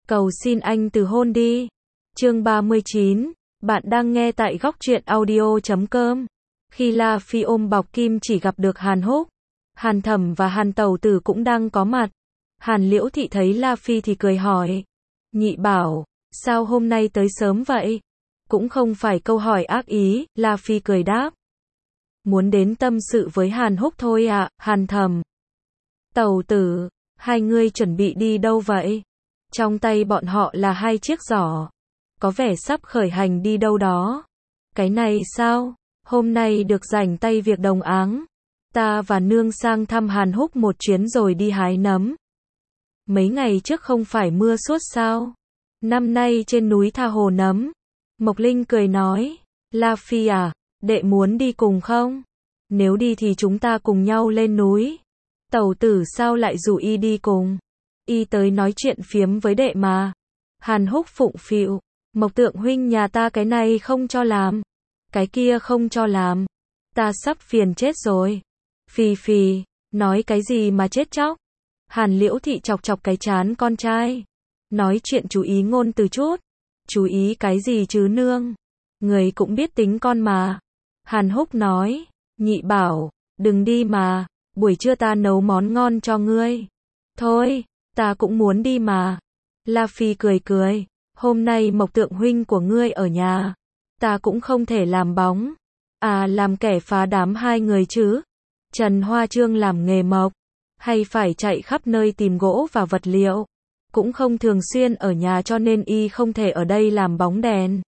Cầu xin anh từ hôn đi. Chương 39, bạn đang nghe tại góc truyện audio.com. Khi La Phi ôm bọc kim chỉ gặp được Hàn Húc, Hàn Thẩm và Hàn Tẩu Tử cũng đang có mặt. Hàn Liễu Thị thấy La Phi thì cười hỏi. Nhị bảo, sao hôm nay tới sớm vậy? Cũng không phải câu hỏi ác ý, La Phi cười đáp. Muốn đến tâm sự với Hàn Húc thôi ạ, Hàn Thẩm. Tẩu Tử, hai người chuẩn bị đi đâu vậy? Trong tay bọn họ là hai chiếc giỏ. Có vẻ sắp khởi hành đi đâu đó. Cái này sao? Hôm nay được rảnh tay việc đồng áng. Ta và nương sang thăm Hàn Húc một chuyến rồi đi hái nấm. Mấy ngày trước không phải mưa suốt sao? Năm nay trên núi tha hồ nấm. Mộc Linh cười nói. La Phi à, đệ muốn đi cùng không? Nếu đi thì chúng ta cùng nhau lên núi. Tẩu Tử sao lại rủ y đi cùng? Y tới nói chuyện phiếm với đệ mà. Hàn Húc phụng phịu. Mộc Tượng huynh nhà ta cái này không cho làm. Cái kia không cho làm. Ta sắp phiền chết rồi. Phì phì, nói cái gì mà chết chóc. Hàn Liễu Thị chọc chọc cái trán con trai. Nói chuyện chú ý ngôn từ chút. Chú ý cái gì chứ nương? Người cũng biết tính con mà. Hàn Húc nói. Nhị bảo, đừng đi mà. Buổi trưa ta nấu món ngon cho ngươi. Thôi, ta cũng muốn đi mà. La Phi cười cười. Hôm nay Mộc Tượng huynh của ngươi ở nhà. Ta cũng không thể làm bóng. À, làm kẻ phá đám hai người chứ. Trần Hoa Trương làm nghề mộc. Hay phải chạy khắp nơi tìm gỗ và vật liệu. Cũng không thường xuyên ở nhà cho nên y không thể ở đây làm bóng đèn.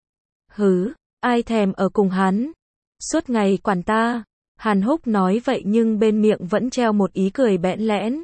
Hứ, ai thèm ở cùng hắn. Suốt ngày quản ta. Hàn Húc nói vậy nhưng bên miệng vẫn treo một ý cười bẽn lẽn.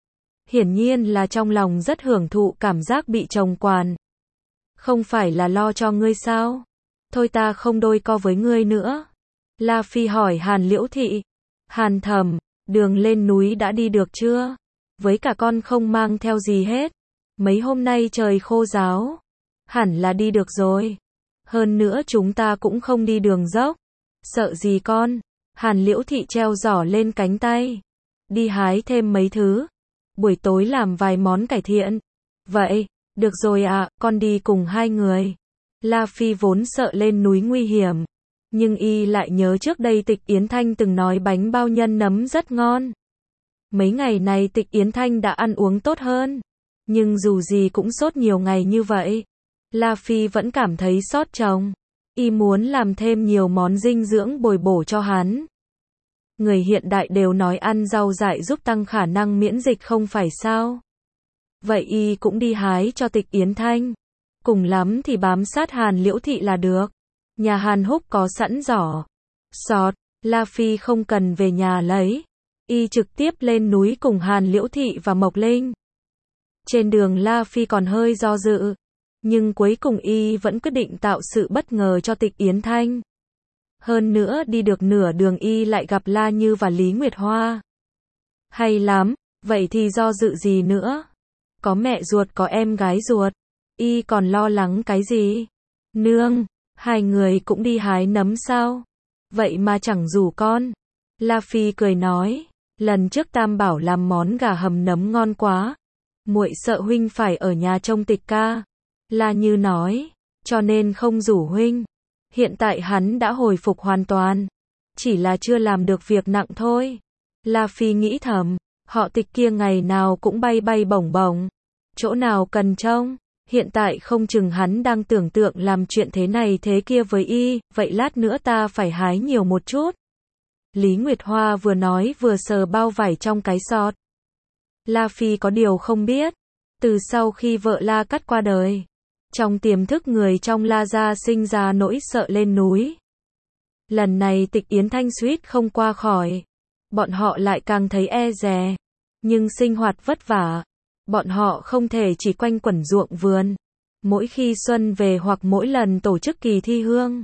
Hiển nhiên là trong lòng rất hưởng thụ cảm giác bị chồng quản. Không phải là lo cho ngươi sao? Thôi ta không đôi co với ngươi nữa. La Phi hỏi Hàn Liễu Thị. Hàn Thẩm, đường lên núi đã đi được chưa? Với cả con không mang theo gì hết. Mấy hôm nay trời khô ráo. Hẳn là đi được rồi. Hơn nữa chúng ta cũng không đi đường dốc. Sợ gì con? Hàn Liễu Thị treo giỏ lên cánh tay. Đi hái thêm mấy thứ. Buổi tối làm vài món cải thiện. Vậy, được rồi ạ, con đi cùng hai người. La Phi vốn sợ lên núi nguy hiểm. Nhưng y lại nhớ trước đây Tịch Yến Thanh từng nói bánh bao nhân nấm rất ngon. Mấy ngày này Tịch Yến Thanh đã ăn uống tốt hơn. Nhưng dù gì cũng sốt nhiều ngày như vậy. La Phi vẫn cảm thấy xót chồng. Y muốn làm thêm nhiều món dinh dưỡng bồi bổ cho hắn. Người hiện đại đều nói ăn rau dại giúp tăng khả năng miễn dịch không phải sao? Vậy y cũng đi hái cho Tịch Yến Thanh. Cùng lắm thì bám sát Hàn Liễu Thị là được. Nhà Hàn Húc có sẵn giỏ. Sọt, La Phi không cần về nhà lấy. Y trực tiếp lên núi cùng Hàn Liễu Thị và Mộc Linh. Trên đường La Phi còn hơi do dự. Nhưng cuối cùng y vẫn quyết định tạo sự bất ngờ cho Tịch Yến Thanh. Hơn nữa đi được nửa đường y lại gặp La Như và Lý Nguyệt Hoa. Hay lắm, vậy thì do dự gì nữa? Có mẹ ruột có em gái ruột. Y còn lo lắng cái gì? Nương, hai người cũng đi hái nấm sao? Vậy mà chẳng rủ con. La Phi cười nói. Lần trước Tam bảo làm món gà hầm nấm ngon quá. Muội sợ huynh phải ở nhà trông Tịch ca. La Như nói. Cho nên không rủ huynh. Hiện tại hắn đã hồi phục hoàn toàn. Chỉ là chưa làm được việc nặng thôi. La Phi nghĩ thầm. Họ Tịch kia ngày nào cũng bay bay bổng bổng. Chỗ nào cần trông. Hiện tại không chừng hắn đang tưởng tượng làm chuyện thế này thế kia với y. Vậy lát nữa ta phải hái nhiều một chút. Lý Nguyệt Hoa vừa nói vừa sờ bao vải trong cái sọt. La Phi có điều không biết. Từ sau khi vợ La Cắt qua đời. Trong tiềm thức người trong La gia sinh ra nỗi sợ lên núi. Lần này Tịch Yến Thanh suýt không qua khỏi. Bọn họ lại càng thấy e dè. Nhưng sinh hoạt vất vả. Bọn họ không thể chỉ quanh quẩn ruộng vườn. Mỗi khi xuân về hoặc mỗi lần tổ chức kỳ thi hương.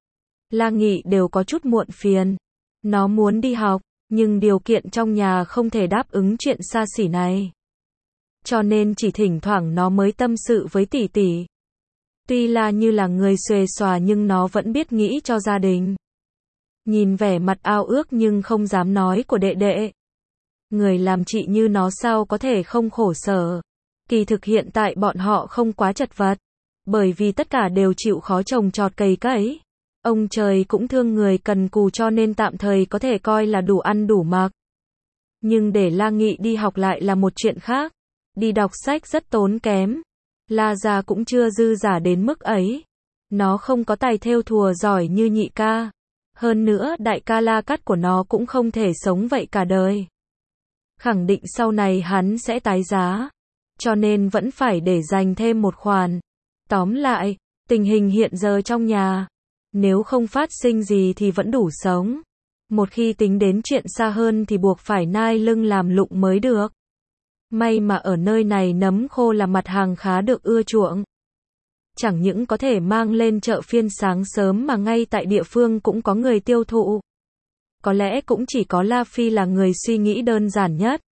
La Nghị đều có chút muộn phiền. Nó muốn đi học, nhưng điều kiện trong nhà không thể đáp ứng chuyện xa xỉ này. Cho nên chỉ thỉnh thoảng nó mới tâm sự với tỷ tỷ. Tuy là như là người xuề xòa nhưng nó vẫn biết nghĩ cho gia đình. Nhìn vẻ mặt ao ước nhưng không dám nói của đệ đệ. Người làm chị như nó sao có thể không khổ sở. Kỳ thực hiện tại bọn họ không quá chật vật, bởi vì tất cả đều chịu khó trồng trọt cày cấy. Ông trời cũng thương người cần cù cho nên tạm thời có thể coi là đủ ăn đủ mặc. Nhưng để La Nghị đi học lại là một chuyện khác. Đi đọc sách rất tốn kém. La gia cũng chưa dư giả đến mức ấy. Nó không có tài thêu thùa giỏi như nhị ca. Hơn nữa đại ca La Cắt của nó cũng không thể sống vậy cả đời. Khẳng định sau này hắn sẽ tái giá. Cho nên vẫn phải để dành thêm một khoản. Tóm lại, tình hình hiện giờ trong nhà, nếu không phát sinh gì thì vẫn đủ sống. Một khi tính đến chuyện xa hơn thì buộc phải nai lưng làm lụng mới được. May mà ở nơi này nấm khô là mặt hàng khá được ưa chuộng. Chẳng những có thể mang lên chợ phiên sáng sớm mà ngay tại địa phương cũng có người tiêu thụ. Có lẽ cũng chỉ có La Phi là người suy nghĩ đơn giản nhất.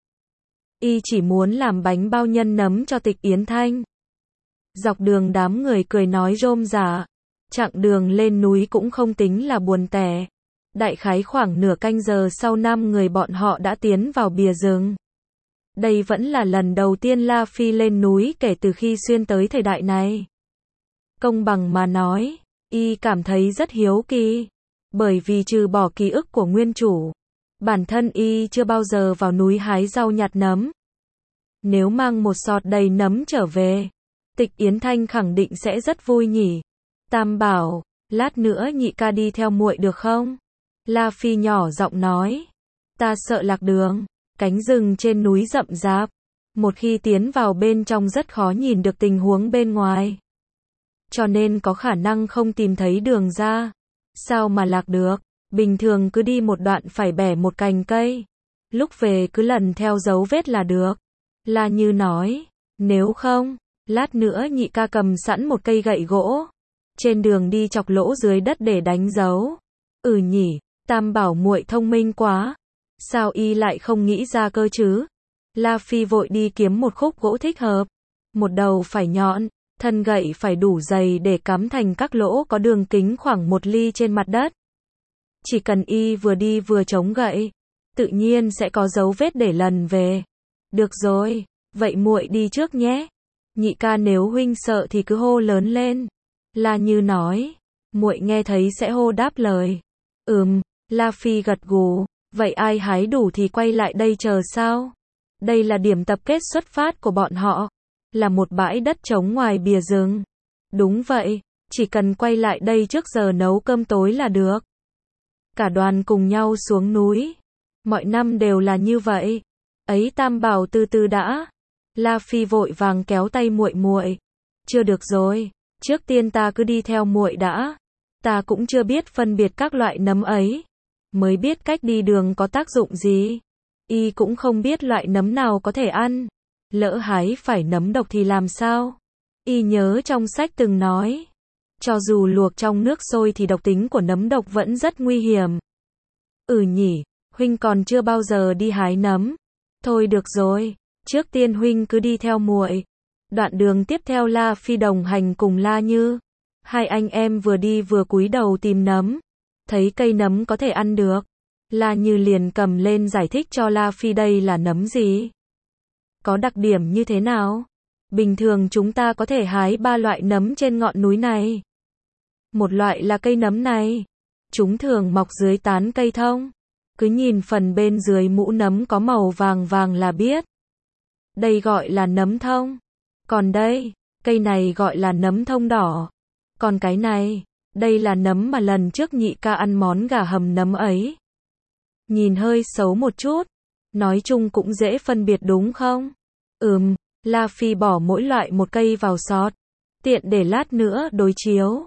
Y chỉ muốn làm bánh bao nhân nấm cho Tịch Yến Thanh. Dọc đường đám người cười nói rôm rả. Chặng đường lên núi cũng không tính là buồn tẻ. Đại khái khoảng nửa canh giờ sau 5 người bọn họ đã tiến vào bìa rừng. Đây vẫn là lần đầu tiên La Phi lên núi kể từ khi xuyên tới thời đại này. Công bằng mà nói, y cảm thấy rất hiếu kỳ. Bởi vì trừ bỏ ký ức của nguyên chủ, bản thân y chưa bao giờ vào núi hái rau nhặt nấm. Nếu mang một sọt đầy nấm trở về, Tịch Yến Thanh khẳng định sẽ rất vui nhỉ. Tam bảo, lát nữa nhị ca đi theo muội được không? La Phi nhỏ giọng nói. Ta sợ lạc đường, cánh rừng trên núi rậm rạp. Một khi tiến vào bên trong rất khó nhìn được tình huống bên ngoài. Cho nên có khả năng không tìm thấy đường ra. Sao mà lạc được? Bình thường cứ đi một đoạn phải bẻ một cành cây. Lúc về cứ lần theo dấu vết là được. La Như nói. Nếu không, lát nữa nhị ca cầm sẵn một cây gậy gỗ. Trên đường đi chọc lỗ dưới đất để đánh dấu. Ừ nhỉ, Tam bảo muội thông minh quá. Sao y lại không nghĩ ra cơ chứ? La Phi vội đi kiếm một khúc gỗ thích hợp. Một đầu phải nhọn, thân gậy phải đủ dày để cắm thành các lỗ có đường kính khoảng 1 ly trên mặt đất. Chỉ cần y vừa đi vừa chống gậy, tự nhiên sẽ có dấu vết để lần về. Được rồi, vậy muội đi trước nhé. Nhị ca nếu huynh sợ thì cứ hô lớn lên. La Như nói, muội nghe thấy sẽ hô đáp lời. La Phi gật gù, vậy ai hái đủ thì quay lại đây chờ sao? Đây là điểm tập kết xuất phát của bọn họ, là một bãi đất trống ngoài bìa rừng. Đúng vậy, chỉ cần quay lại đây trước giờ nấu cơm tối là được. Cả đoàn cùng nhau xuống núi. Mọi năm đều là như vậy. Ấy Tam bảo từ từ đã. La Phi vội vàng kéo tay muội muội. Chưa được rồi, trước tiên ta cứ đi theo muội đã. Ta cũng chưa biết phân biệt các loại nấm ấy, mới biết cách đi đường có tác dụng gì. Y cũng không biết loại nấm nào có thể ăn. Lỡ hái phải nấm độc thì làm sao? Y nhớ trong sách từng nói, cho dù luộc trong nước sôi thì độc tính của nấm độc vẫn rất nguy hiểm. Ừ nhỉ, huynh còn chưa bao giờ đi hái nấm. Thôi được rồi, trước tiên huynh cứ đi theo muội. Đoạn đường tiếp theo La Phi đồng hành cùng La Như. Hai anh em vừa đi vừa cúi đầu tìm nấm. Thấy cây nấm có thể ăn được, La Như liền cầm lên giải thích cho La Phi đây là nấm gì, có đặc điểm như thế nào. Bình thường chúng ta có thể hái 3 loại nấm trên ngọn núi này. Một loại là cây nấm này, chúng thường mọc dưới tán cây thông. Cứ nhìn phần bên dưới mũ nấm có màu vàng vàng là biết. Đây gọi là nấm thông. Còn đây, cây này gọi là nấm thông đỏ. Còn cái này, đây là nấm mà lần trước nhị ca ăn món gà hầm nấm ấy. Nhìn hơi xấu một chút, nói chung cũng dễ phân biệt đúng không? La Phi bỏ mỗi loại một cây vào sọt, tiện để lát nữa đối chiếu.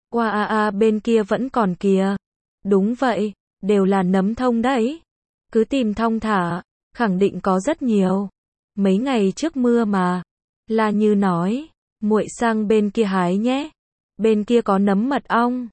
Bên kia vẫn còn kìa. Đúng vậy, đều là nấm thông đấy. Cứ tìm thong thả, khẳng định có rất nhiều. Mấy ngày trước mưa mà. La Như nói, muội sang bên kia hái nhé. Bên kia có nấm mật ong.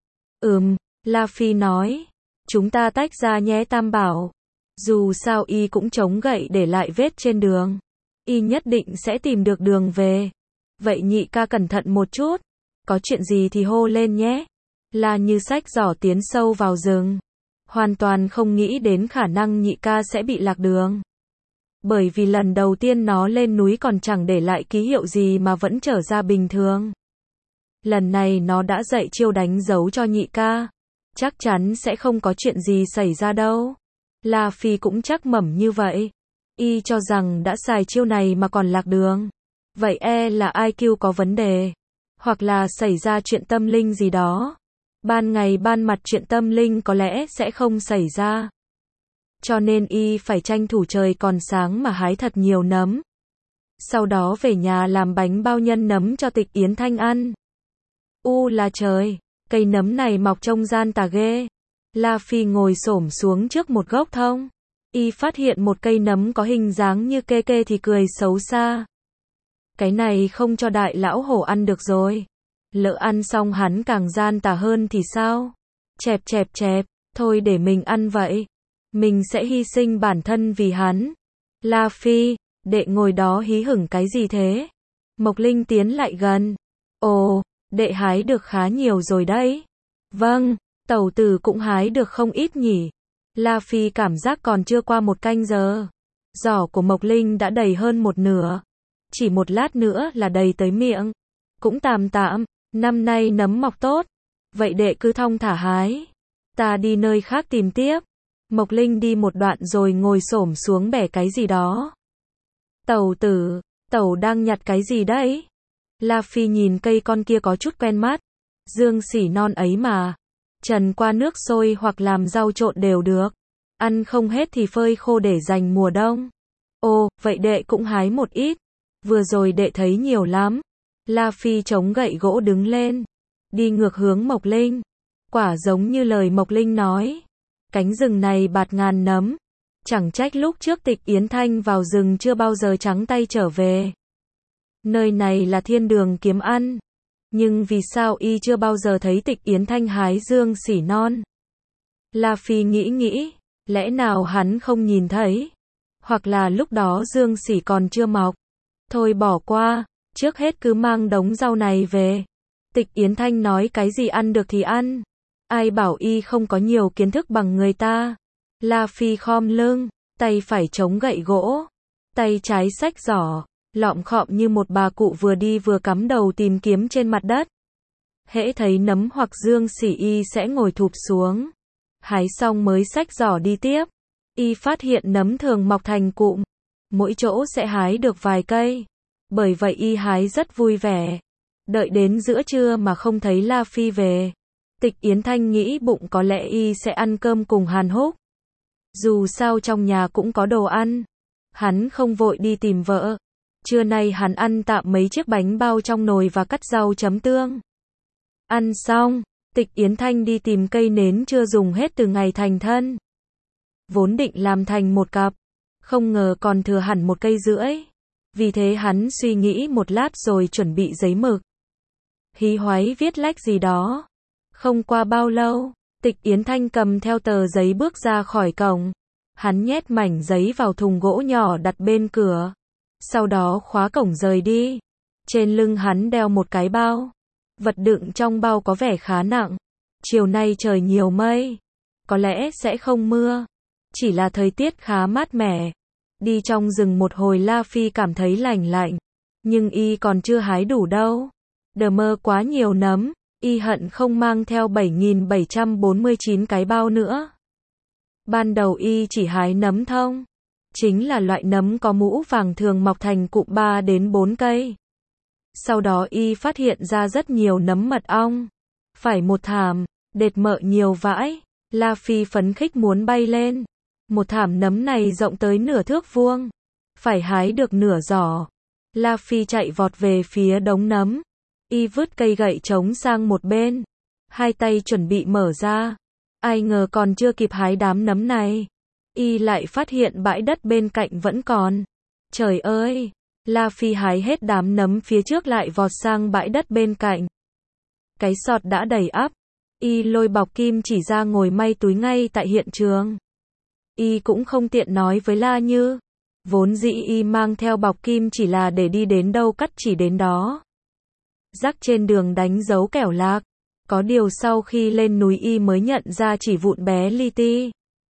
La Phi nói, chúng ta tách ra nhé Tam bảo. Dù sao y cũng chống gậy để lại vết trên đường. Y nhất định sẽ tìm được đường về. Vậy nhị ca cẩn thận một chút. Có chuyện gì thì hô lên nhé. La Như xách giỏ tiến sâu vào rừng. Hoàn toàn không nghĩ đến khả năng nhị ca sẽ bị lạc đường. Bởi vì lần đầu tiên nó lên núi còn chẳng để lại ký hiệu gì mà vẫn trở ra bình thường. Lần này nó đã dạy chiêu đánh dấu cho nhị ca. Chắc chắn sẽ không có chuyện gì xảy ra đâu. La Phi cũng chắc mẩm như vậy. Y cho rằng đã xài chiêu này mà còn lạc đường. Vậy là IQ có vấn đề. Hoặc là xảy ra chuyện tâm linh gì đó. Ban ngày ban mặt chuyện tâm linh có lẽ sẽ không xảy ra. Cho nên y phải tranh thủ trời còn sáng mà hái thật nhiều nấm. Sau đó về nhà làm bánh bao nhân nấm cho Tịch Yến Thanh ăn. Là trời, cây nấm này mọc trông gian tà ghê. La Phi ngồi xổm xuống trước một gốc thông. Y phát hiện một cây nấm có hình dáng như kê kê thì cười xấu xa. Cái này không cho đại lão hổ ăn được rồi. Lỡ ăn xong hắn càng gian tà hơn thì sao? Chẹp chẹp chẹp, thôi để mình ăn vậy. Mình sẽ hy sinh bản thân vì hắn. La Phi, đệ ngồi đó hí hửng cái gì thế? Mộc Linh tiến lại gần. Ồ, đệ hái được khá nhiều rồi đấy. Vâng, tẩu tử cũng hái được không ít nhỉ. La Phi cảm giác còn chưa qua một canh giờ. Giỏ của Mộc Linh đã đầy hơn một nửa. Chỉ một lát nữa là đầy tới miệng. Cũng tạm tạm, năm nay nấm mọc tốt. Vậy đệ cứ thong thả hái. Ta đi nơi khác tìm tiếp. Mộc Linh đi một đoạn rồi ngồi xổm xuống bẻ cái gì đó. Tẩu tử, tẩu đang nhặt cái gì đấy? La Phi nhìn cây con kia có chút quen mắt. Dương xỉ non ấy mà. Trần qua nước sôi hoặc làm rau trộn đều được. Ăn không hết thì phơi khô để dành mùa đông. Ồ, vậy đệ cũng hái một ít. Vừa rồi đệ thấy nhiều lắm. La Phi chống gậy gỗ đứng lên. Đi ngược hướng Mộc Linh. Quả giống như lời Mộc Linh nói. Cánh rừng này bạt ngàn nấm. Chẳng trách lúc trước Tịch Yến Thanh vào rừng chưa bao giờ trắng tay trở về. Nơi này là thiên đường kiếm ăn. Nhưng vì sao y chưa bao giờ thấy Tịch Yến Thanh hái dương xỉ non? La Phi nghĩ, lẽ nào hắn không nhìn thấy? Hoặc là lúc đó dương xỉ còn chưa mọc? Thôi bỏ qua, trước hết cứ mang đống rau này về. Tịch Yến Thanh nói cái gì ăn được thì ăn. Ai bảo y không có nhiều kiến thức bằng người ta. La Phi khom lưng, tay phải chống gậy gỗ, tay trái xách giỏ, lọm khọm như một bà cụ vừa đi vừa cắm đầu tìm kiếm trên mặt đất. Hễ thấy nấm hoặc dương xỉ y sẽ ngồi thụp xuống. Hái xong mới xách giỏ đi tiếp. Y phát hiện nấm thường mọc thành cụm. Mỗi chỗ sẽ hái được vài cây. Bởi vậy y hái rất vui vẻ. Đợi đến giữa trưa mà không thấy La Phi về. Tịch Yến Thanh nghĩ bụng có lẽ y sẽ ăn cơm cùng Hàn Húc. Dù sao trong nhà cũng có đồ ăn. Hắn không vội đi tìm vợ. Trưa nay hắn ăn tạm mấy chiếc bánh bao trong nồi và cắt rau chấm tương. Ăn xong, Tịch Yến Thanh đi tìm cây nến chưa dùng hết từ ngày thành thân. Vốn định làm thành một cặp. Không ngờ còn thừa hẳn một cây rưỡi. Vì thế hắn suy nghĩ một lát rồi chuẩn bị giấy mực. Hí hoáy viết lách gì đó. Không qua bao lâu, Tịch Yến Thanh cầm theo tờ giấy bước ra khỏi cổng. Hắn nhét mảnh giấy vào thùng gỗ nhỏ đặt bên cửa. Sau đó khóa cổng rời đi. Trên lưng hắn đeo một cái bao. Vật đựng trong bao có vẻ khá nặng. Chiều nay trời nhiều mây. Có lẽ sẽ không mưa. Chỉ là thời tiết khá mát mẻ. Đi trong rừng một hồi La Phi cảm thấy lành lạnh. Nhưng y còn chưa hái đủ đâu. Đờ mơ quá nhiều nấm. Y hận không mang theo 7.749 cái bao nữa. Ban đầu y chỉ hái nấm thông. Chính là loại nấm có mũ vàng thường mọc thành cụm 3 đến 4 cây. Sau đó y phát hiện ra rất nhiều nấm mật ong. Phải một thảm, đệt mợ nhiều vãi. La Phi phấn khích muốn bay lên. Một thảm nấm này rộng tới nửa thước vuông. Phải hái được nửa giỏ. La Phi chạy vọt về phía đống nấm. Y vứt cây gậy trống sang một bên. Hai tay chuẩn bị mở ra. Ai ngờ còn chưa kịp hái đám nấm này. Y lại phát hiện bãi đất bên cạnh vẫn còn. Trời ơi! La Phi hái hết đám nấm phía trước lại vọt sang bãi đất bên cạnh. Cái sọt đã đầy ắp. Y lôi bọc kim chỉ ra ngồi may túi ngay tại hiện trường. Y cũng không tiện nói với La Như. Vốn dĩ y mang theo bọc kim chỉ là để đi đến đâu cắt chỉ đến đó. Rắc trên đường đánh dấu kẻo lạc. Có điều sau khi lên núi y mới nhận ra chỉ vụn bé li ti.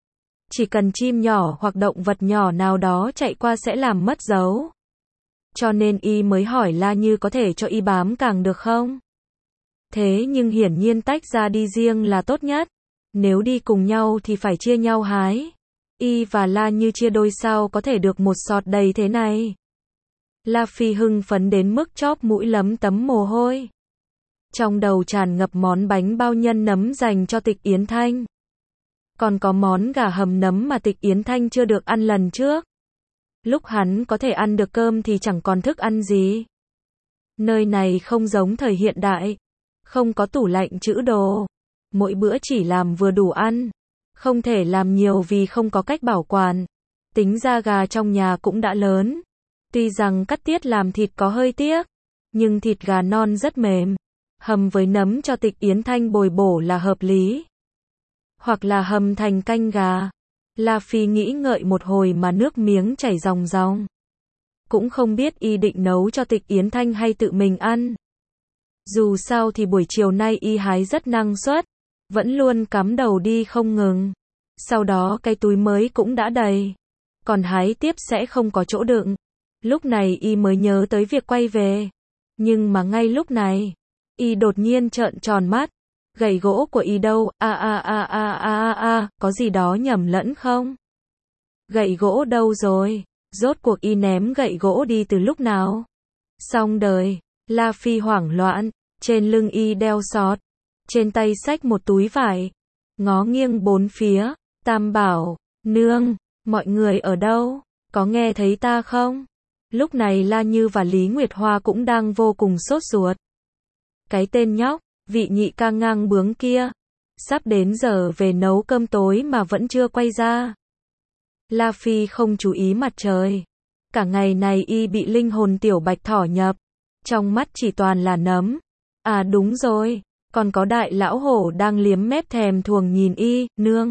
Chỉ cần chim nhỏ hoặc động vật nhỏ nào đó chạy qua sẽ làm mất dấu. Cho nên y mới hỏi La Như có thể cho y bám càng được không? Thế nhưng hiển nhiên tách ra đi riêng là tốt nhất. Nếu đi cùng nhau thì phải chia nhau hái. Y và La Như chia đôi sao có thể được một sọt đầy thế này. La Phi hưng phấn đến mức chóp mũi lấm tấm mồ hôi. Trong đầu tràn ngập món bánh bao nhân nấm dành cho Tịch Yến Thanh. Còn có món gà hầm nấm mà Tịch Yến Thanh chưa được ăn lần trước. Lúc hắn có thể ăn được cơm thì chẳng còn thức ăn gì. Nơi này không giống thời hiện đại. Không có tủ lạnh trữ đồ. Mỗi bữa chỉ làm vừa đủ ăn. Không thể làm nhiều vì không có cách bảo quản. Tính ra gà trong nhà cũng đã lớn. Tuy rằng cắt tiết làm thịt có hơi tiếc. Nhưng thịt gà non rất mềm. Hầm với nấm cho Tịch Yến Thanh bồi bổ là hợp lý. Hoặc là hầm thành canh gà. La Phi nghĩ ngợi một hồi mà nước miếng chảy ròng ròng. Cũng không biết y định nấu cho Tịch Yến Thanh hay tự mình ăn. Dù sao thì buổi chiều nay y hái rất năng suất. Vẫn luôn cắm đầu đi không ngừng. Sau đó cái túi mới cũng đã đầy. Còn hái tiếp sẽ không có chỗ đựng. Lúc này y mới nhớ tới việc quay về. Nhưng mà ngay lúc này, y đột nhiên trợn tròn mắt. Gậy gỗ của y đâu? Có gì đó nhầm lẫn không? Gậy gỗ đâu rồi? Rốt cuộc y ném gậy gỗ đi từ lúc nào? Xong đời, La Phi hoảng loạn, trên lưng y đeo sọt, trên tay xách một túi vải, ngó nghiêng bốn phía, Tam bảo, nương, mọi người ở đâu? Có nghe thấy ta không? Lúc này La Như và Lý Nguyệt Hoa cũng đang vô cùng sốt ruột. Cái tên nhóc, vị nhị ca ngang bướng kia, sắp đến giờ về nấu cơm tối mà vẫn chưa quay ra. La Phi không chú ý mặt trời. Cả ngày này y bị linh hồn tiểu bạch thỏ nhập. Trong mắt chỉ toàn là nấm. À đúng rồi, còn có đại lão hổ đang liếm mép thèm thuồng nhìn y, nương.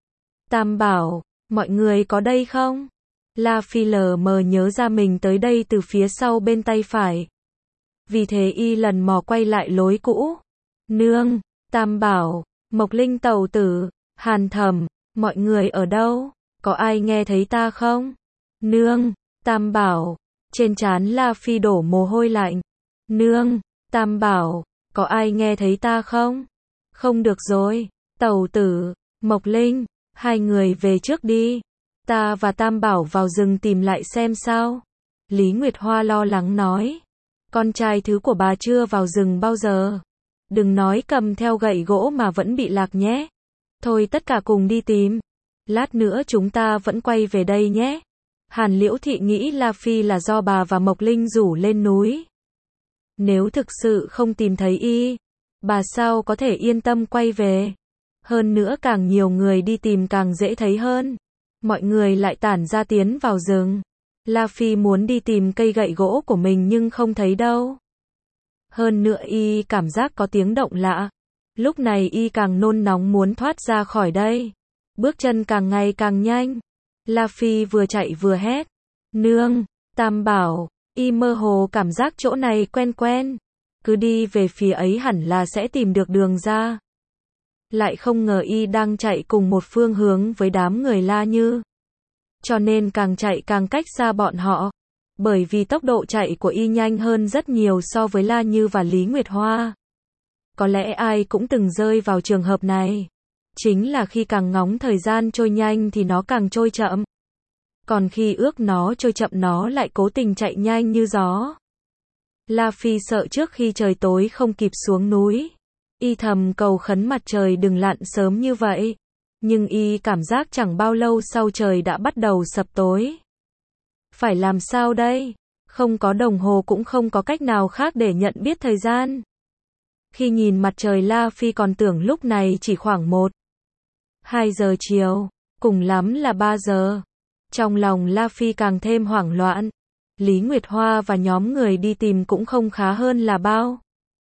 Tam bảo, mọi người có đây không? La Phi lờ mờ nhớ ra mình tới đây từ phía sau bên tay phải. Vì thế y lần mò quay lại lối cũ. Nương, Tam bảo, Mộc Linh tẩu tử, Hàn Thẩm, mọi người ở đâu? Có ai nghe thấy ta không? Nương, Tam bảo, trên trán La Phi đổ mồ hôi lạnh. Nương, Tam bảo, có ai nghe thấy ta không? Không được rồi, tẩu tử, Mộc Linh, hai người về trước đi. Ta và Tam bảo vào rừng tìm lại xem sao. Lý Nguyệt Hoa lo lắng nói. Con trai thứ của bà chưa vào rừng bao giờ. Đừng nói cầm theo gậy gỗ mà vẫn bị lạc nhé. Thôi tất cả cùng đi tìm. Lát nữa chúng ta vẫn quay về đây nhé. Hàn Liễu Thị nghĩ La Phi là do bà và Mộc Linh rủ lên núi. Nếu thực sự không tìm thấy y, bà sao có thể yên tâm quay về. Hơn nữa càng nhiều người đi tìm càng dễ thấy hơn. Mọi người lại tản ra tiến vào rừng. La Phi muốn đi tìm cây gậy gỗ của mình nhưng không thấy đâu. Hơn nữa y cảm giác có tiếng động lạ. Lúc này y càng nôn nóng muốn thoát ra khỏi đây. Bước chân càng ngày càng nhanh. La Phi vừa chạy vừa hét. Nương, Tam bảo, y mơ hồ cảm giác chỗ này quen quen. Cứ đi về phía ấy hẳn là sẽ tìm được đường ra. Lại không ngờ y đang chạy cùng một phương hướng với đám người La Như. Cho nên càng chạy càng cách xa bọn họ. Bởi vì tốc độ chạy của y nhanh hơn rất nhiều so với La Như và Lý Nguyệt Hoa. Có lẽ ai cũng từng rơi vào trường hợp này. Chính là khi càng ngóng thời gian trôi nhanh thì nó càng trôi chậm. Còn khi ước nó trôi chậm nó lại cố tình chạy nhanh như gió. La Phi sợ trước khi trời tối không kịp xuống núi. Y thầm cầu khấn mặt trời đừng lặn sớm như vậy. Nhưng y cảm giác chẳng bao lâu sau trời đã bắt đầu sập tối. Phải làm sao đây? Không có đồng hồ cũng không có cách nào khác để nhận biết thời gian. Khi nhìn mặt trời La Phi còn tưởng lúc này chỉ khoảng 1-2 giờ chiều, cùng lắm là 3 giờ. Trong lòng La Phi càng thêm hoảng loạn. Lý Nguyệt Hoa và nhóm người đi tìm cũng không khá hơn là bao.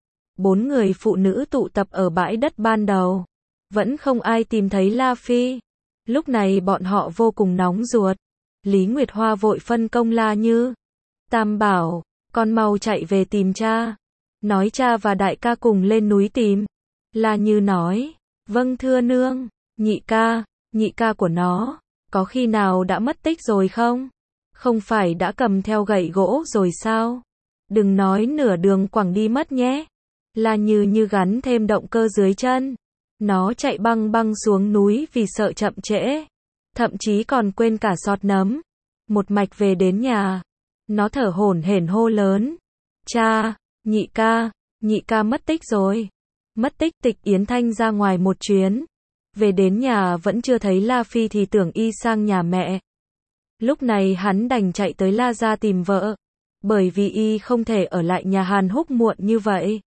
4 người phụ nữ tụ tập ở bãi đất ban đầu. Vẫn không ai tìm thấy La Phi. Lúc này bọn họ vô cùng nóng ruột. Lý Nguyệt Hoa vội phân công La Như. Tam bảo, con mau chạy về tìm cha. Nói cha và đại ca cùng lên núi tìm. La Như nói, vâng thưa nương. Nhị ca, nhị ca của nó, có khi nào đã mất tích rồi không? Không phải đã cầm theo gậy gỗ rồi sao? Đừng nói nửa đường quẳng đi mất nhé. La Như gắn thêm động cơ dưới chân. Nó chạy băng băng xuống núi vì sợ chậm trễ. Thậm chí còn quên cả xọt nấm. Một mạch về đến nhà. Nó thở hổn hển hô lớn. Cha, nhị ca mất tích rồi. Mất tích. Tịch Yến Thanh ra ngoài một chuyến. Về đến nhà vẫn chưa thấy La Phi thì tưởng y sang nhà mẹ. Lúc này hắn đành chạy tới La gia tìm vợ. Bởi vì y không thể ở lại nhà Hàn Húc muộn như vậy.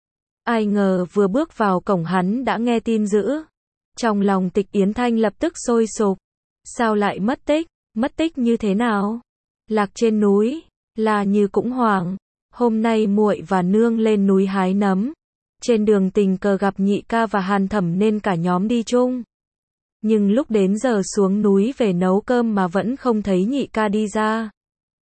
Ai ngờ vừa bước vào cổng hắn đã nghe tin dữ. Trong lòng Tịch Yến Thanh lập tức sôi sục. Sao lại mất tích? Mất tích như thế nào? Lạc trên núi. La Như cũng hoảng. Hôm nay muội và nương lên núi hái nấm. Trên đường tình cờ gặp nhị ca và Hàn Thẩm nên cả nhóm đi chung. Nhưng lúc đến giờ xuống núi về nấu cơm mà vẫn không thấy nhị ca đi ra.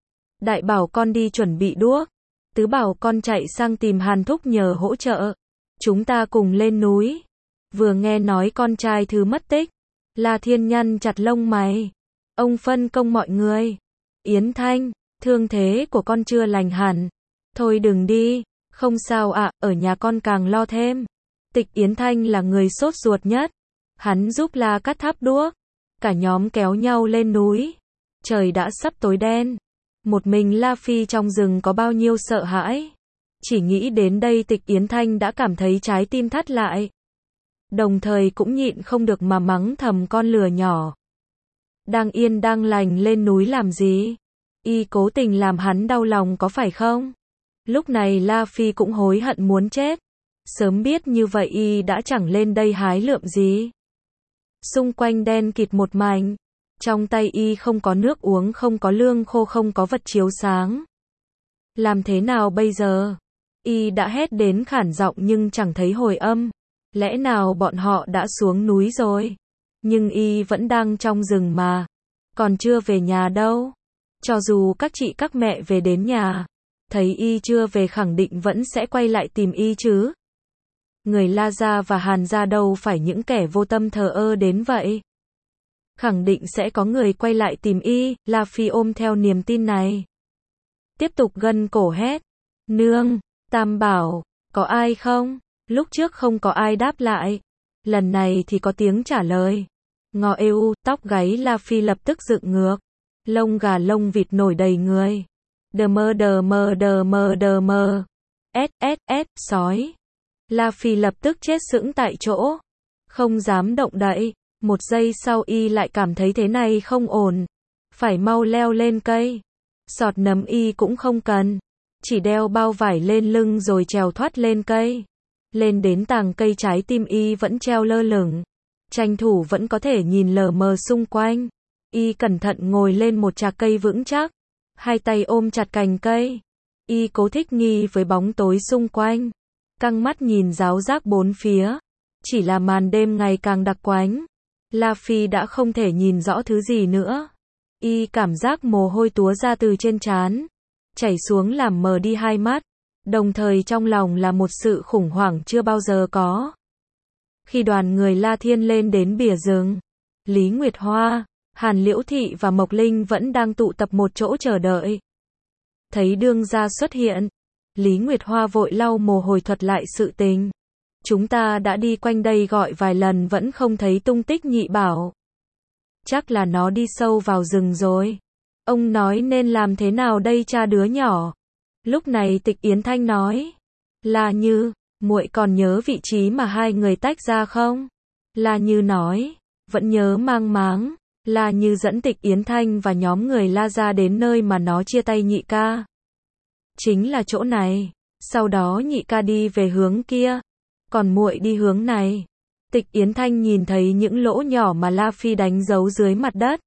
Đại bảo con đi chuẩn bị đuốc. Tứ bảo con chạy sang tìm Hàn Thúc nhờ hỗ trợ. Chúng ta cùng lên núi. Vừa nghe nói con trai thứ mất tích. La Thiên nhăn chặt lông mày. Ông phân công mọi người. Yến Thanh, thương thế của con chưa lành hẳn. Thôi đừng đi. Không sao ạ, ở nhà con càng lo thêm. Tịch Yến Thanh là người sốt ruột nhất. Hắn giúp La cắt tháp đuốc. Cả nhóm kéo nhau lên núi. Trời đã sắp tối đen. Một mình La Phi trong rừng có bao nhiêu sợ hãi. Chỉ nghĩ đến đây Tịch Yến Thanh đã cảm thấy trái tim thắt lại. Đồng thời cũng nhịn không được mà mắng thầm con lừa nhỏ. Đang yên đang lành lên núi làm gì? Y cố tình làm hắn đau lòng có phải không? Lúc này La Phi cũng hối hận muốn chết. Sớm biết như vậy y đã chẳng lên đây hái lượm gì. Xung quanh đen kịt một mảnh. Trong tay y không có nước uống, không có lương khô, không có vật chiếu sáng. Làm thế nào bây giờ? Y đã hét đến khản giọng nhưng chẳng thấy hồi âm. Lẽ nào bọn họ đã xuống núi rồi? Nhưng y vẫn đang trong rừng mà. Còn chưa về nhà đâu. Cho dù các chị các mẹ về đến nhà, thấy y chưa về khẳng định vẫn sẽ quay lại tìm y chứ. Người La gia và Hàn gia đâu phải những kẻ vô tâm thờ ơ đến vậy. Khẳng định sẽ có người quay lại tìm y. La Phi ôm theo niềm tin này. Tiếp tục gân cổ hét. Nương, Tam bảo, có ai không? Lúc trước không có ai đáp lại. Lần này thì có tiếng trả lời. Ngọ êu, tóc gáy La Phi lập tức dựng ngược. Lông gà lông vịt nổi đầy người. Đờ mơ. S, sói. La Phi lập tức chết sững tại chỗ. Không dám động đậy. Một giây sau y lại cảm thấy thế này không ổn. Phải mau leo lên cây. Sọt nấm y cũng không cần. Chỉ đeo bao vải lên lưng rồi trèo thoát lên cây. Lên đến tàng cây trái tim y vẫn treo lơ lửng. Tranh thủ vẫn có thể nhìn lờ mờ xung quanh. Y cẩn thận ngồi lên một trạc cây vững chắc. Hai tay ôm chặt cành cây. Y cố thích nghi với bóng tối xung quanh. Căng mắt nhìn ráo rác bốn phía. Chỉ là màn đêm ngày càng đặc quánh. La Phi đã không thể nhìn rõ thứ gì nữa. Y cảm giác mồ hôi túa ra từ trên trán. Chảy xuống làm mờ đi hai mắt. Đồng thời trong lòng là một sự khủng hoảng chưa bao giờ có. Khi đoàn người La Thiên lên đến bìa rừng, Lý Nguyệt Hoa, Hàn Liễu Thị và Mộc Linh vẫn đang tụ tập một chỗ chờ đợi. Thấy đương gia xuất hiện, Lý Nguyệt Hoa vội lau mồ hôi thuật lại sự tình. Chúng ta đã đi quanh đây gọi vài lần vẫn không thấy tung tích nhị bảo. Chắc là nó đi sâu vào rừng rồi. Ông nói nên làm thế nào đây cha đứa nhỏ? Lúc này Tịch Yến Thanh nói. La Như, muội còn nhớ vị trí mà hai người tách ra không? La Như nói. Vẫn nhớ mang máng. La Như dẫn Tịch Yến Thanh và nhóm người La gia đến nơi mà nó chia tay nhị ca. Chính là chỗ này. Sau đó nhị ca đi về hướng kia. Còn muội đi hướng này. Tịch Yến Thanh nhìn thấy những lỗ nhỏ mà La Phi đánh dấu dưới mặt đất.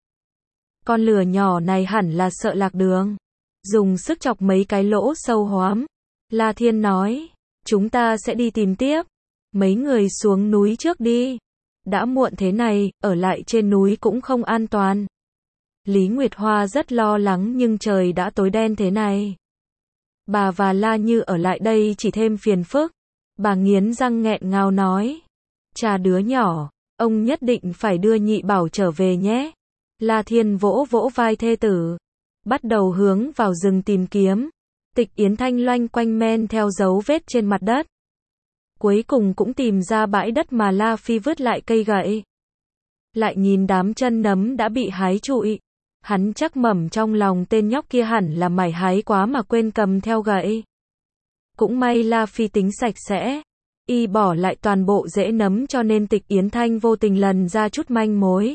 Con lừa nhỏ này hẳn là sợ lạc đường. Dùng sức chọc mấy cái lỗ sâu hoắm. La Thiên nói. Chúng ta sẽ đi tìm tiếp. Mấy người xuống núi trước đi. Đã muộn thế này, ở lại trên núi cũng không an toàn. Lý Nguyệt Hoa rất lo lắng nhưng trời đã tối đen thế này. Bà và La Như ở lại đây chỉ thêm phiền phức. Bà nghiến răng nghẹn ngào nói. Cha đứa nhỏ, Ông nhất định phải đưa nhị bảo trở về nhé. La Thiên vỗ vỗ vai thê tử. Bắt đầu hướng vào rừng tìm kiếm. Tịch Yến Thanh loanh quanh men theo dấu vết trên mặt đất. Cuối cùng cũng tìm ra bãi đất mà La Phi vứt lại cây gậy. Lại nhìn đám chân nấm đã bị hái trụi. Hắn chắc mẩm trong lòng tên nhóc kia hẳn là mải hái quá mà quên cầm theo gậy. Cũng may La Phi tính sạch sẽ. Y bỏ lại toàn bộ rễ nấm cho nên Tịch Yến Thanh vô tình lần ra chút manh mối.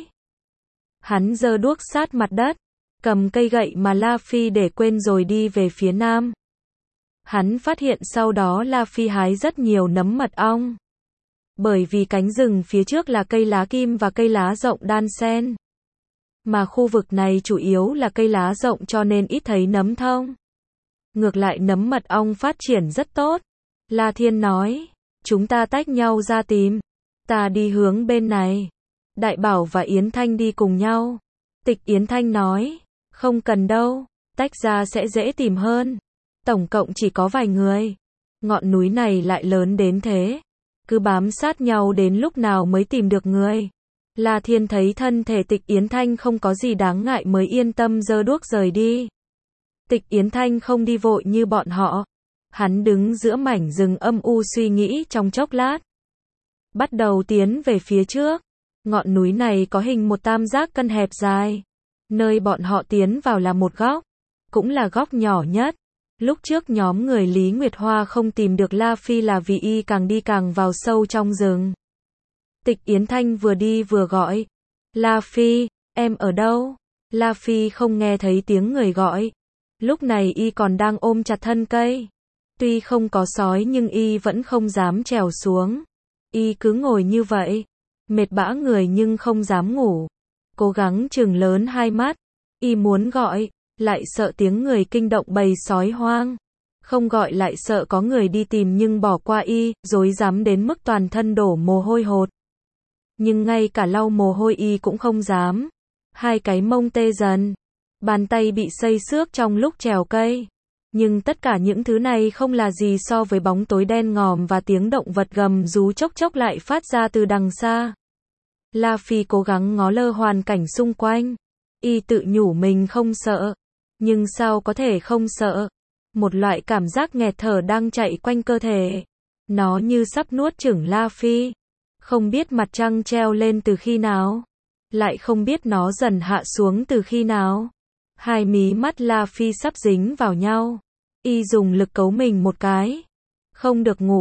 Hắn giơ đuốc sát mặt đất, cầm cây gậy mà La Phi để quên rồi đi về phía nam. Hắn phát hiện sau đó La Phi hái rất nhiều nấm mật ong. Bởi vì cánh rừng phía trước là cây lá kim và cây lá rộng đan xen. Mà khu vực này chủ yếu là cây lá rộng cho nên ít thấy nấm thông. Ngược lại nấm mật ong phát triển rất tốt. La Thiên nói, chúng ta tách nhau ra tìm. Ta đi hướng bên này. Đại Bảo và Yến Thanh đi cùng nhau. Tịch Yến Thanh nói, không cần đâu, tách ra sẽ dễ tìm hơn. Tổng cộng chỉ có vài người. Ngọn núi này lại lớn đến thế. Cứ bám sát nhau đến lúc nào mới tìm được người. La Thiên thấy thân thể Tịch Yến Thanh không có gì đáng ngại mới yên tâm giơ đuốc rời đi. Tịch Yến Thanh không đi vội như bọn họ. Hắn đứng giữa mảnh rừng âm u suy nghĩ trong chốc lát. Bắt đầu tiến về phía trước. Ngọn núi này có hình một tam giác cân hẹp dài. Nơi bọn họ tiến vào là một góc. Cũng là góc nhỏ nhất. Lúc trước nhóm người Lý Nguyệt Hoa không tìm được La Phi là vì y càng đi càng vào sâu trong rừng. Tịch Yến Thanh vừa đi vừa gọi. La Phi, em ở đâu? La Phi không nghe thấy tiếng người gọi. Lúc này y còn đang ôm chặt thân cây. Tuy không có sói nhưng y vẫn không dám trèo xuống. Y cứ ngồi như vậy. Mệt bã người nhưng không dám ngủ. Cố gắng chừng lớn hai mắt. Y muốn gọi, lại sợ tiếng người kinh động bầy sói hoang. Không gọi lại sợ có người đi tìm nhưng bỏ qua y, rối rắm đến mức toàn thân đổ mồ hôi hột. Nhưng ngay cả lau mồ hôi y cũng không dám. Hai cái mông tê dần. Bàn tay bị xây xước trong lúc trèo cây. Nhưng tất cả những thứ này không là gì so với bóng tối đen ngòm và tiếng động vật gầm rú chốc chốc lại phát ra từ đằng xa. La Phi cố gắng ngó lơ hoàn cảnh xung quanh. Y tự nhủ mình không sợ. Nhưng sao có thể không sợ? Một loại cảm giác nghẹt thở đang chạy quanh cơ thể. Nó như sắp nuốt chửng La Phi. Không biết mặt trăng treo lên từ khi nào. Lại không biết nó dần hạ xuống từ khi nào. Hai mí mắt La Phi sắp dính vào nhau. Y dùng lực cấu mình một cái. Không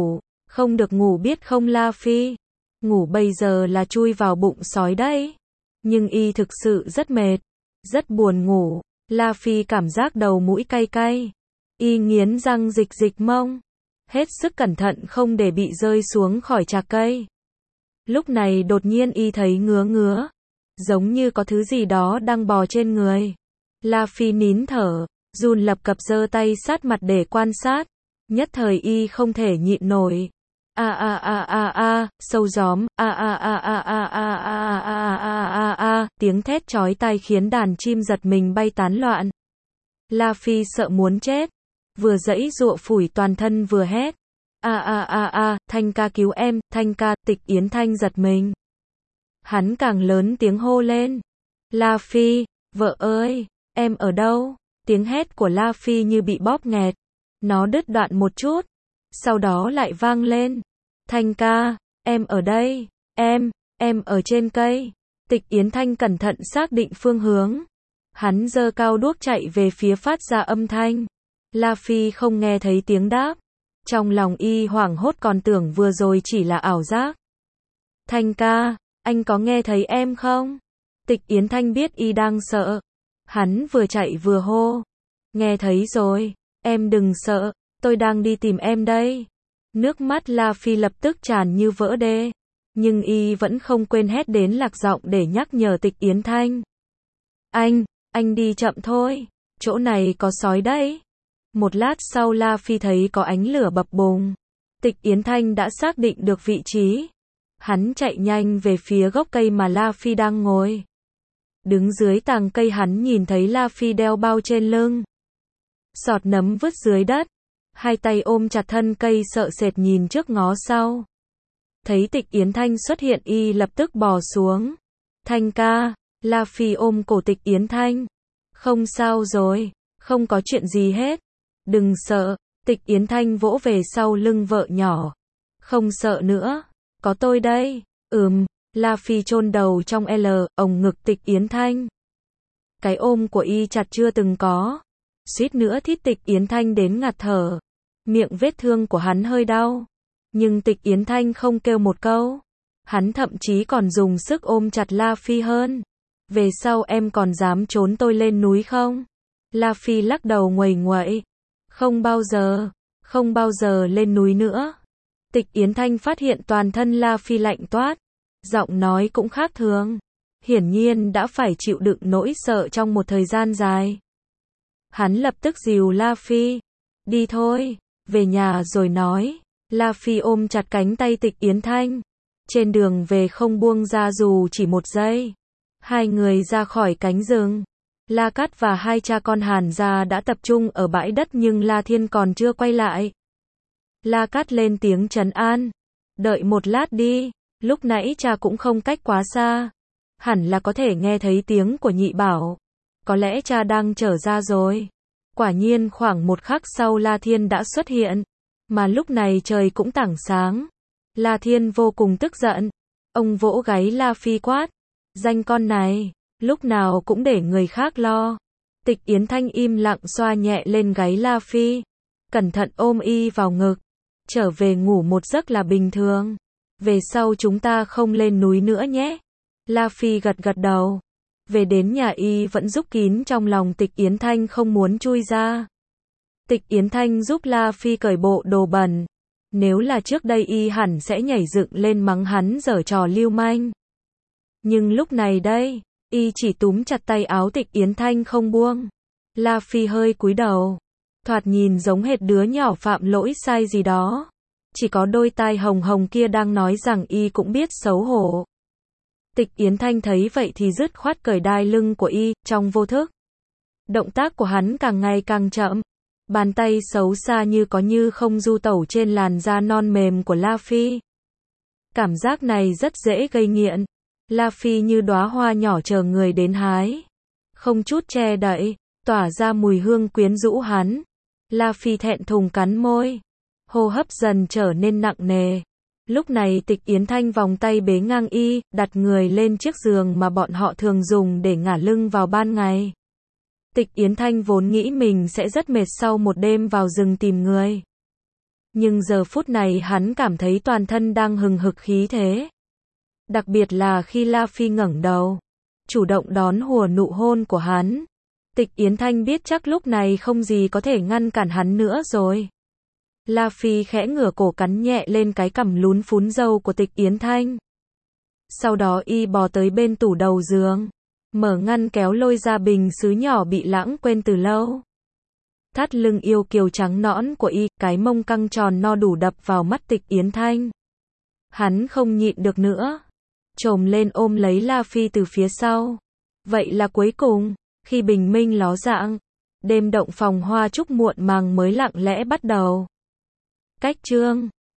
được ngủ biết không La Phi. Ngủ bây giờ là chui vào bụng sói đấy. Nhưng y thực sự rất mệt. Rất buồn ngủ. La Phi cảm giác đầu mũi cay cay. Y nghiến răng dịch dịch mông. Hết sức cẩn thận không để bị rơi xuống khỏi chạc cây. Lúc này đột nhiên y thấy ngứa ngứa. Giống như có thứ gì đó đang bò trên người. La Phi nín thở, run lập cập giơ tay sát mặt để quan sát. Nhất thời y không thể nhịn nổi. Sâu gióm, tiếng thét chói tai khiến đàn chim giật mình bay tán loạn. La Phi sợ muốn chết, vừa giãy giụa phủi toàn thân vừa hét. Thanh ca cứu em, Thanh ca, Tịch Yến Thanh giật mình. Hắn càng lớn tiếng hô lên. La Phi, vợ ơi, em ở đâu? Tiếng hét của La Phi như bị bóp nghẹt. Nó đứt đoạn một chút. Sau đó lại vang lên. Thanh ca, em ở đây. Em ở trên cây. Tịch Yến Thanh cẩn thận xác định phương hướng. Hắn giơ cao đuốc chạy về phía phát ra âm thanh. La Phi không nghe thấy tiếng đáp. Trong lòng y hoảng hốt còn tưởng vừa rồi chỉ là ảo giác. Thanh ca, anh có nghe thấy em không? Tịch Yến Thanh biết y đang sợ. Hắn vừa chạy vừa hô. Nghe thấy rồi, em đừng sợ, tôi đang đi tìm em đây. Nước mắt La Phi lập tức tràn như vỡ đê. Nhưng y vẫn không quên hét đến lạc giọng để nhắc nhở Tịch Yến Thanh. Anh đi chậm thôi, chỗ này có sói đấy. Một lát sau La Phi thấy có ánh lửa bập bùng. Tịch Yến Thanh đã xác định được vị trí. Hắn chạy nhanh về phía gốc cây mà La Phi đang ngồi. Đứng dưới tàng cây hắn nhìn thấy La Phi đeo bao trên lưng. Sọt nấm vứt dưới đất. Hai tay ôm chặt thân cây sợ sệt nhìn trước ngó sau. Thấy Tịch Yến Thanh xuất hiện y lập tức bò xuống. Thanh ca, La Phi ôm cổ Tịch Yến Thanh. Không sao rồi, không có chuyện gì hết. Đừng sợ, Tịch Yến Thanh vỗ về sau lưng vợ nhỏ. Không sợ nữa, có tôi đây. La Phi chôn đầu trong ồng ngực Tịch Yến Thanh. Cái ôm của y chặt chưa từng có. Suýt nữa thít Tịch Yến Thanh đến ngạt thở. Miệng vết thương của hắn hơi đau. Nhưng Tịch Yến Thanh không kêu một câu. Hắn thậm chí còn dùng sức ôm chặt La Phi hơn. Về sau em còn dám trốn tôi lên núi không? La Phi lắc đầu nguầy nguậy. Không bao giờ lên núi nữa. Tịch Yến Thanh phát hiện toàn thân La Phi lạnh toát. Giọng nói cũng khác thường. Hiển nhiên đã phải chịu đựng nỗi sợ trong một thời gian dài. Hắn lập tức dìu La Phi. Đi thôi, về nhà rồi nói. La Phi ôm chặt cánh tay Tịch Yến Thanh. Trên đường về không buông ra dù chỉ một giây. Hai người ra khỏi cánh rừng. La Cát và hai cha con Hàn gia đã tập trung ở bãi đất nhưng La Thiên còn chưa quay lại. La Cát lên tiếng trấn an. Đợi một lát đi, lúc nãy cha cũng không cách quá xa. Hẳn là có thể nghe thấy tiếng của nhị bảo. Có lẽ cha đang trở ra rồi. Quả nhiên khoảng một khắc sau La Thiên đã xuất hiện. Mà lúc này trời cũng tảng sáng. La Thiên vô cùng tức giận. Ông vỗ gáy La Phi quát. Danh con này, lúc nào cũng để người khác lo. Tịch Yến Thanh im lặng xoa nhẹ lên gáy La Phi. Cẩn thận ôm y vào ngực. Trở về ngủ một giấc là bình thường. Về sau chúng ta không lên núi nữa nhé. La Phi gật gật đầu. Về đến nhà y vẫn rúc kín trong lòng Tịch Yến Thanh không muốn chui ra. Tịch Yến Thanh giúp La Phi cởi bộ đồ bẩn. Nếu là trước đây y hẳn sẽ nhảy dựng lên mắng hắn giở trò lưu manh. Nhưng lúc này đây, y chỉ túm chặt tay áo Tịch Yến Thanh không buông. La Phi hơi cúi đầu. Thoạt nhìn giống hệt đứa nhỏ phạm lỗi sai gì đó. Chỉ có đôi tai hồng hồng kia đang nói rằng y cũng biết xấu hổ. Tịch Yến Thanh thấy vậy thì dứt khoát cởi đai lưng của y, trong vô thức. Động tác của hắn càng ngày càng chậm. Bàn tay xấu xa như có như không du tẩu trên làn da non mềm của La Phi. Cảm giác này rất dễ gây nghiện. La Phi như đóa hoa nhỏ chờ người đến hái. Không chút che đậy, tỏa ra mùi hương quyến rũ hắn. La Phi thẹn thùng cắn môi. Hô hấp dần trở nên nặng nề. Lúc này Tịch Yến Thanh vòng tay bế ngang y, đặt người lên chiếc giường mà bọn họ thường dùng để ngả lưng vào ban ngày. Tịch Yến Thanh vốn nghĩ mình sẽ rất mệt sau một đêm vào rừng tìm người. Nhưng giờ phút này hắn cảm thấy toàn thân đang hừng hực khí thế. Đặc biệt là khi La Phi ngẩng đầu, chủ động đón hùa nụ hôn của hắn. Tịch Yến Thanh biết chắc lúc này không gì có thể ngăn cản hắn nữa rồi. La Phi khẽ ngửa cổ cắn nhẹ lên cái cằm lún phún râu của Tịch Yến Thanh. Sau đó y bò tới bên tủ đầu giường, mở ngăn kéo lôi ra bình sứ nhỏ bị lãng quên từ lâu. Thắt lưng yêu kiều trắng nõn của y, cái mông căng tròn no đủ đập vào mắt Tịch Yến Thanh. Hắn không nhịn được nữa, chồm lên ôm lấy La Phi từ phía sau. Vậy là cuối cùng, khi bình minh ló dạng, đêm động phòng hoa trúc muộn màng mới lặng lẽ bắt đầu. Cách chương